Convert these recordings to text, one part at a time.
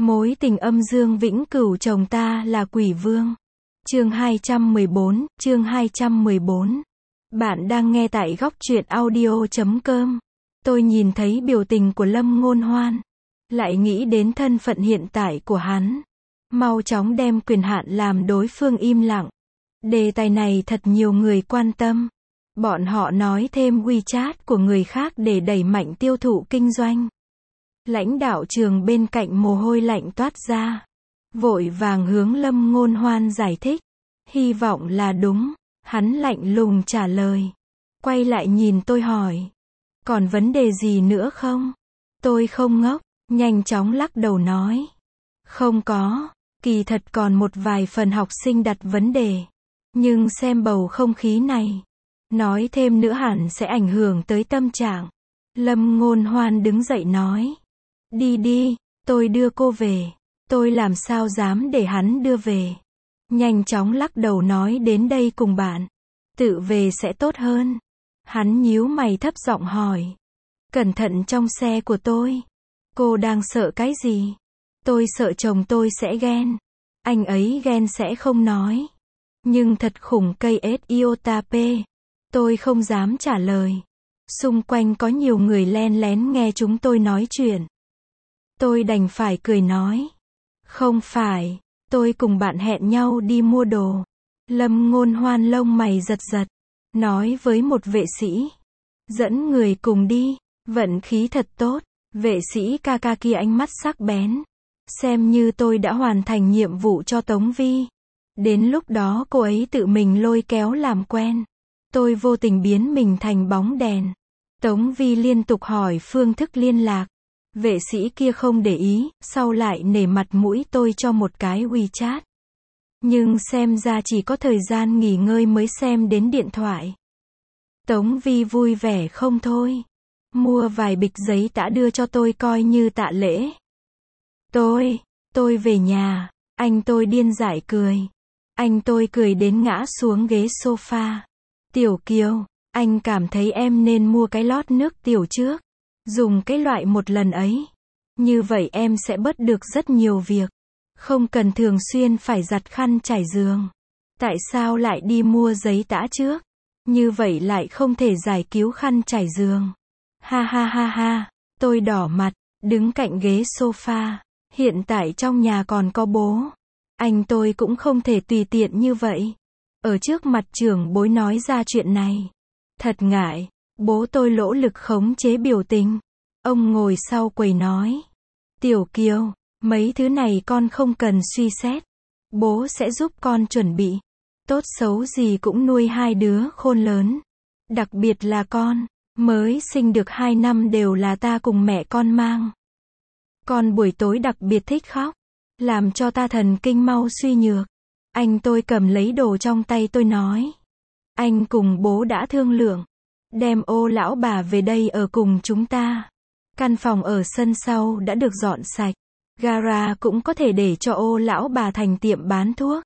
Mối tình âm dương vĩnh cửu chồng ta là quỷ vương. Chương 214, chương 214. Bạn đang nghe tại góc truyện audio.com. Tôi nhìn thấy biểu tình của Lâm Ngôn Hoan, lại nghĩ đến thân phận hiện tại của hắn. Mau chóng đem quyền hạn làm đối phương im lặng. Đề tài này thật nhiều người quan tâm. Bọn họ nói thêm WeChat của người khác để đẩy mạnh tiêu thụ kinh doanh. Lãnh đạo trường bên cạnh mồ hôi lạnh toát ra. Vội vàng hướng Lâm Ngôn Hoan giải thích. Hy vọng là đúng. Hắn lạnh lùng trả lời. Quay lại nhìn tôi hỏi. Còn vấn đề gì nữa không? Tôi không ngốc, nhanh chóng lắc đầu nói. Không có, kỳ thật còn một vài phần học sinh đặt vấn đề. Nhưng xem bầu không khí này, nói thêm nữa hẳn sẽ ảnh hưởng tới tâm trạng. Lâm Ngôn Hoan đứng dậy nói. Đi đi, tôi đưa cô về. Tôi làm sao dám để hắn đưa về. Nhanh chóng lắc đầu nói đến đây cùng bạn. Tự về sẽ tốt hơn. Hắn nhíu mày thấp giọng hỏi. Cẩn thận trong xe của tôi. Cô đang sợ cái gì? Tôi sợ chồng tôi sẽ ghen. Anh ấy ghen sẽ không nói. Nhưng thật khủng cây iota p. Tôi không dám trả lời. Xung quanh có nhiều người len lén nghe chúng tôi nói chuyện. Tôi đành phải cười nói. Không phải, tôi cùng bạn hẹn nhau đi mua đồ. Lâm Ngôn Hoan lông mày giật giật. Nói với một vệ sĩ. Dẫn người cùng đi. Vận khí thật tốt. Vệ sĩ ca ca kia ánh mắt sắc bén. Xem như tôi đã hoàn thành nhiệm vụ cho Tống Vi. Đến lúc đó cô ấy tự mình lôi kéo làm quen. Tôi vô tình biến mình thành bóng đèn. Tống Vi liên tục hỏi phương thức liên lạc. Vệ sĩ kia không để ý, sau lại nể mặt mũi tôi cho một cái WeChat. Nhưng xem ra chỉ có thời gian nghỉ ngơi mới xem đến điện thoại. Tống Vi vui vẻ không thôi. Mua vài bịch giấy đã đưa cho tôi coi như tạ lễ. Tôi về nhà, anh tôi điên dại cười. Anh tôi cười đến ngã xuống ghế sofa. Tiểu Kiều, anh cảm thấy em nên mua cái lót nước tiểu trước. Dùng cái loại một lần ấy. Như vậy em sẽ bớt được rất nhiều việc. Không cần thường xuyên phải giặt khăn trải giường. Tại sao lại đi mua giấy tã trước? Như vậy lại không thể giải cứu khăn trải giường. Ha ha ha ha, tôi đỏ mặt, đứng cạnh ghế sofa. Hiện tại trong nhà còn có bố. Anh tôi cũng không thể tùy tiện như vậy. Ở trước mặt trưởng bối nói ra chuyện này. Thật ngại, bố tôi lỗ lực khống chế biểu tình. Ông ngồi sau quầy nói. Tiểu Kiều, mấy thứ này con không cần suy xét. Bố sẽ giúp con chuẩn bị. Tốt xấu gì cũng nuôi hai đứa khôn lớn. Đặc biệt là con, mới sinh được 2 năm đều là ta cùng mẹ con mang. Con buổi tối đặc biệt thích khóc. Làm cho ta thần kinh mau suy nhược. Anh tôi cầm lấy đồ trong tay tôi nói. Anh cùng bố đã thương lượng. Đem Ô lão bà về đây ở cùng chúng ta. Căn phòng ở sân sau đã được dọn sạch. Gara cũng có thể để cho Ô lão bà thành tiệm bán thuốc.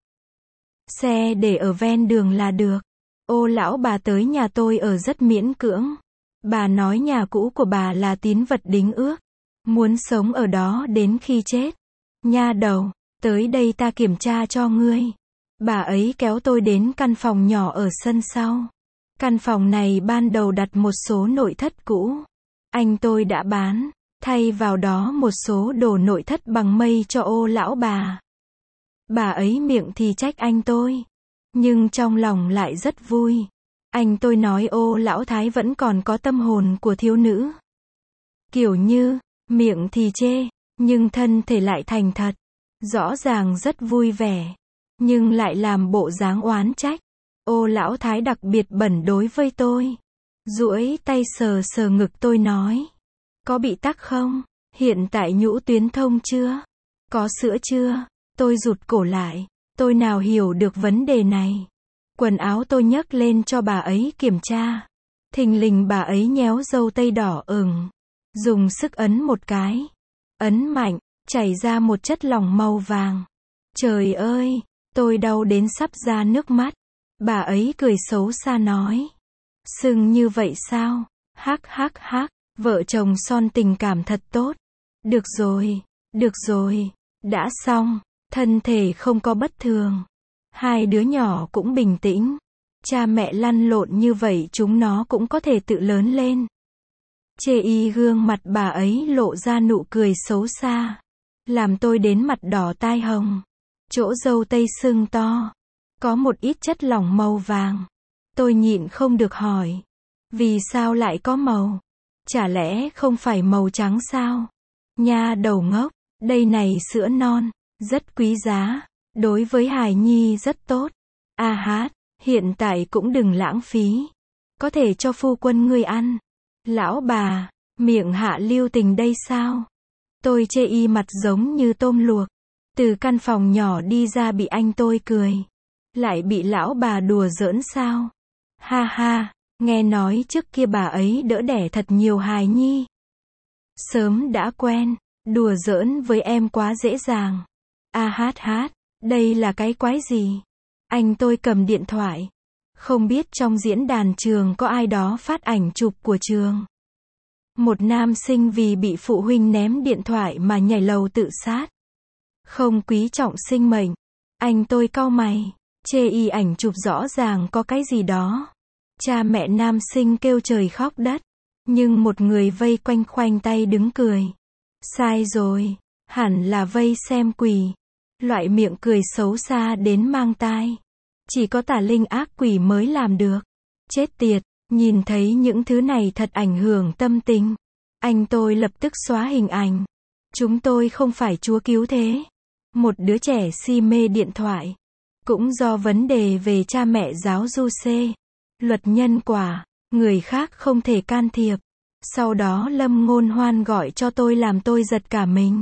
Xe để ở ven đường là được. Ô lão bà tới nhà tôi ở rất miễn cưỡng. Bà nói nhà cũ của bà là tín vật đính ước. Muốn sống ở đó đến khi chết. Nha đầu, tới đây ta kiểm tra cho ngươi. Bà ấy kéo tôi đến căn phòng nhỏ ở sân sau. Căn phòng này ban đầu đặt một số nội thất cũ. Anh tôi đã bán, thay vào đó một số đồ nội thất bằng mây cho Ô lão bà. Bà ấy miệng thì trách anh tôi. Nhưng trong lòng lại rất vui. Anh tôi nói Ô lão thái vẫn còn có tâm hồn của thiếu nữ. Kiểu như, miệng thì chê, nhưng thân thể lại thành thật. Rõ ràng rất vui vẻ. Nhưng lại làm bộ dáng oán trách. Ô lão thái đặc biệt bẩn đối với tôi. Duỗi tay sờ sờ ngực tôi nói. Có bị tắc không? Hiện tại nhũ tuyến thông chưa? Có sữa chưa? Tôi rụt cổ lại. Tôi nào hiểu được vấn đề này. Quần áo tôi nhấc lên cho bà ấy kiểm tra. Thình lình bà ấy nhéo râu tây đỏ ửng. Dùng sức ấn một cái. Ấn mạnh, chảy ra một chất lỏng màu vàng. Trời ơi, tôi đau đến sắp ra nước mắt. Bà ấy cười xấu xa nói. Sưng như vậy sao? Hắc hắc hắc, vợ chồng son tình cảm thật tốt. Được rồi, Đã xong, thân thể không có bất thường. Hai đứa nhỏ cũng bình tĩnh. Cha mẹ lăn lộn như vậy chúng nó cũng có thể tự lớn lên. Chê y gương mặt bà ấy lộ ra nụ cười xấu xa. Làm tôi đến mặt đỏ tai hồng. Chỗ râu tây sưng to. Có một ít chất lỏng màu vàng. Tôi nhịn không được hỏi. Vì sao lại có màu? Chả lẽ không phải màu trắng sao? Nha đầu ngốc, đây này sữa non, rất quý giá, đối với hài nhi rất tốt. A hát, hiện tại cũng đừng lãng phí. Có thể cho phu quân ngươi ăn. Lão bà, miệng hạ lưu tình đây sao? Tôi chê y mặt giống như tôm luộc. Từ căn phòng nhỏ đi ra bị anh tôi cười. Lại bị lão bà đùa giỡn sao? Ha ha, nghe nói trước kia bà ấy đỡ đẻ thật nhiều hài nhi. Sớm đã quen, đùa giỡn với em quá dễ dàng. A hát hát, đây là cái quái gì? Anh tôi cầm điện thoại. Không biết trong diễn đàn trường có ai đó phát ảnh chụp của trường. Một nam sinh vì bị phụ huynh ném điện thoại mà nhảy lầu tự sát. Không quý trọng sinh mệnh. Anh tôi cau mày. Chê y ảnh chụp rõ ràng có cái gì đó. Cha mẹ nam sinh kêu trời khóc đất. Nhưng một người vây quanh khoanh tay đứng cười. Sai rồi. Hẳn là vây xem quỷ. Loại miệng cười xấu xa đến mang tai. Chỉ có tà linh ác quỷ mới làm được. Chết tiệt. Nhìn thấy những thứ này thật ảnh hưởng tâm tình. Anh tôi lập tức xóa hình ảnh. Chúng tôi không phải chúa cứu thế. Một đứa trẻ si mê điện thoại. Cũng do vấn đề về cha mẹ giáo du xê. Luật nhân quả. Người khác không thể can thiệp. Sau đó Lâm Ngôn Hoan gọi cho tôi làm tôi giật cả mình.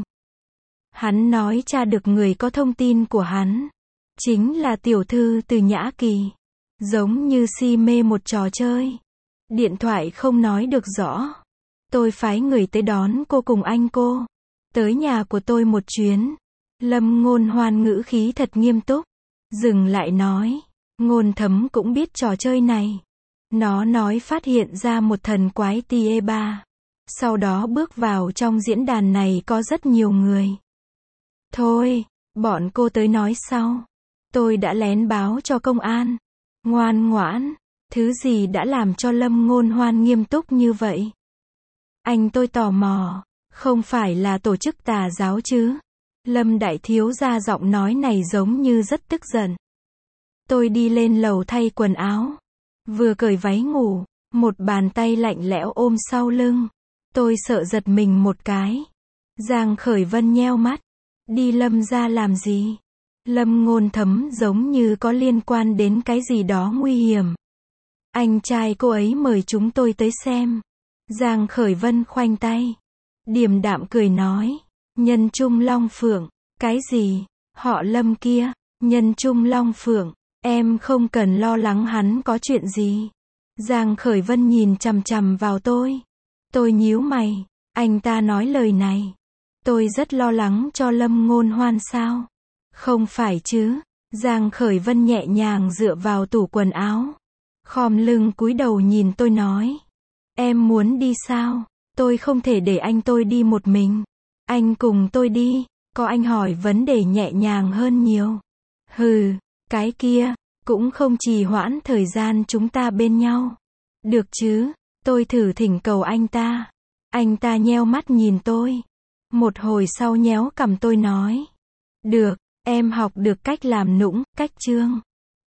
Hắn nói tra được người có thông tin của hắn. Chính là tiểu thư từ Nhã Kỳ. Giống như si mê một trò chơi. Điện thoại không nói được rõ. Tôi phái người tới đón cô cùng anh cô. Tới nhà của tôi một chuyến. Lâm Ngôn Hoan ngữ khí thật nghiêm túc. Dừng lại nói. Ngôn Thấm cũng biết trò chơi này. Nó nói phát hiện ra một thần quái tie-3. Sau đó bước vào trong diễn đàn này có rất nhiều người. Thôi, bọn cô tới nói sau. Tôi đã lén báo cho công an. Ngoan ngoãn. Thứ gì đã làm cho Lâm Ngôn Hoan nghiêm túc như vậy? Anh tôi tò mò. Không phải là tổ chức tà giáo chứ? Lâm đại thiếu gia giọng nói này giống như rất tức giận. Tôi đi lên lầu thay quần áo. Vừa cởi váy ngủ. Một bàn tay lạnh lẽo ôm sau lưng. Tôi sợ giật mình một cái. Giang Khởi Vân nheo mắt. Đi Lâm ra làm gì? Lâm Ngôn Thấm giống như có liên quan đến cái gì đó nguy hiểm. Anh trai cô ấy mời chúng tôi tới xem. Giang Khởi Vân khoanh tay. Điềm đạm cười nói. Nhân Trung Long Phượng. Cái gì? Họ Lâm kia. Nhân Trung Long Phượng. Em không cần lo lắng hắn có chuyện gì. Giang Khởi Vân nhìn chằm chằm vào tôi. Tôi nhíu mày. Anh ta nói lời này. Tôi rất lo lắng cho Lâm Ngôn Hoan sao? Không phải chứ. Giang Khởi Vân nhẹ nhàng dựa vào tủ quần áo. Khom lưng cúi đầu nhìn tôi nói. Em muốn đi sao? Tôi không thể để anh tôi đi một mình. Anh cùng tôi đi. Có anh hỏi vấn đề nhẹ nhàng hơn nhiều. Hừ, cái kia, cũng không trì hoãn thời gian chúng ta bên nhau. Được chứ, tôi thử thỉnh cầu anh ta. Anh ta nheo mắt nhìn tôi. Một hồi sau nhéo cằm tôi nói. Được, em học được cách làm nũng, cách trương.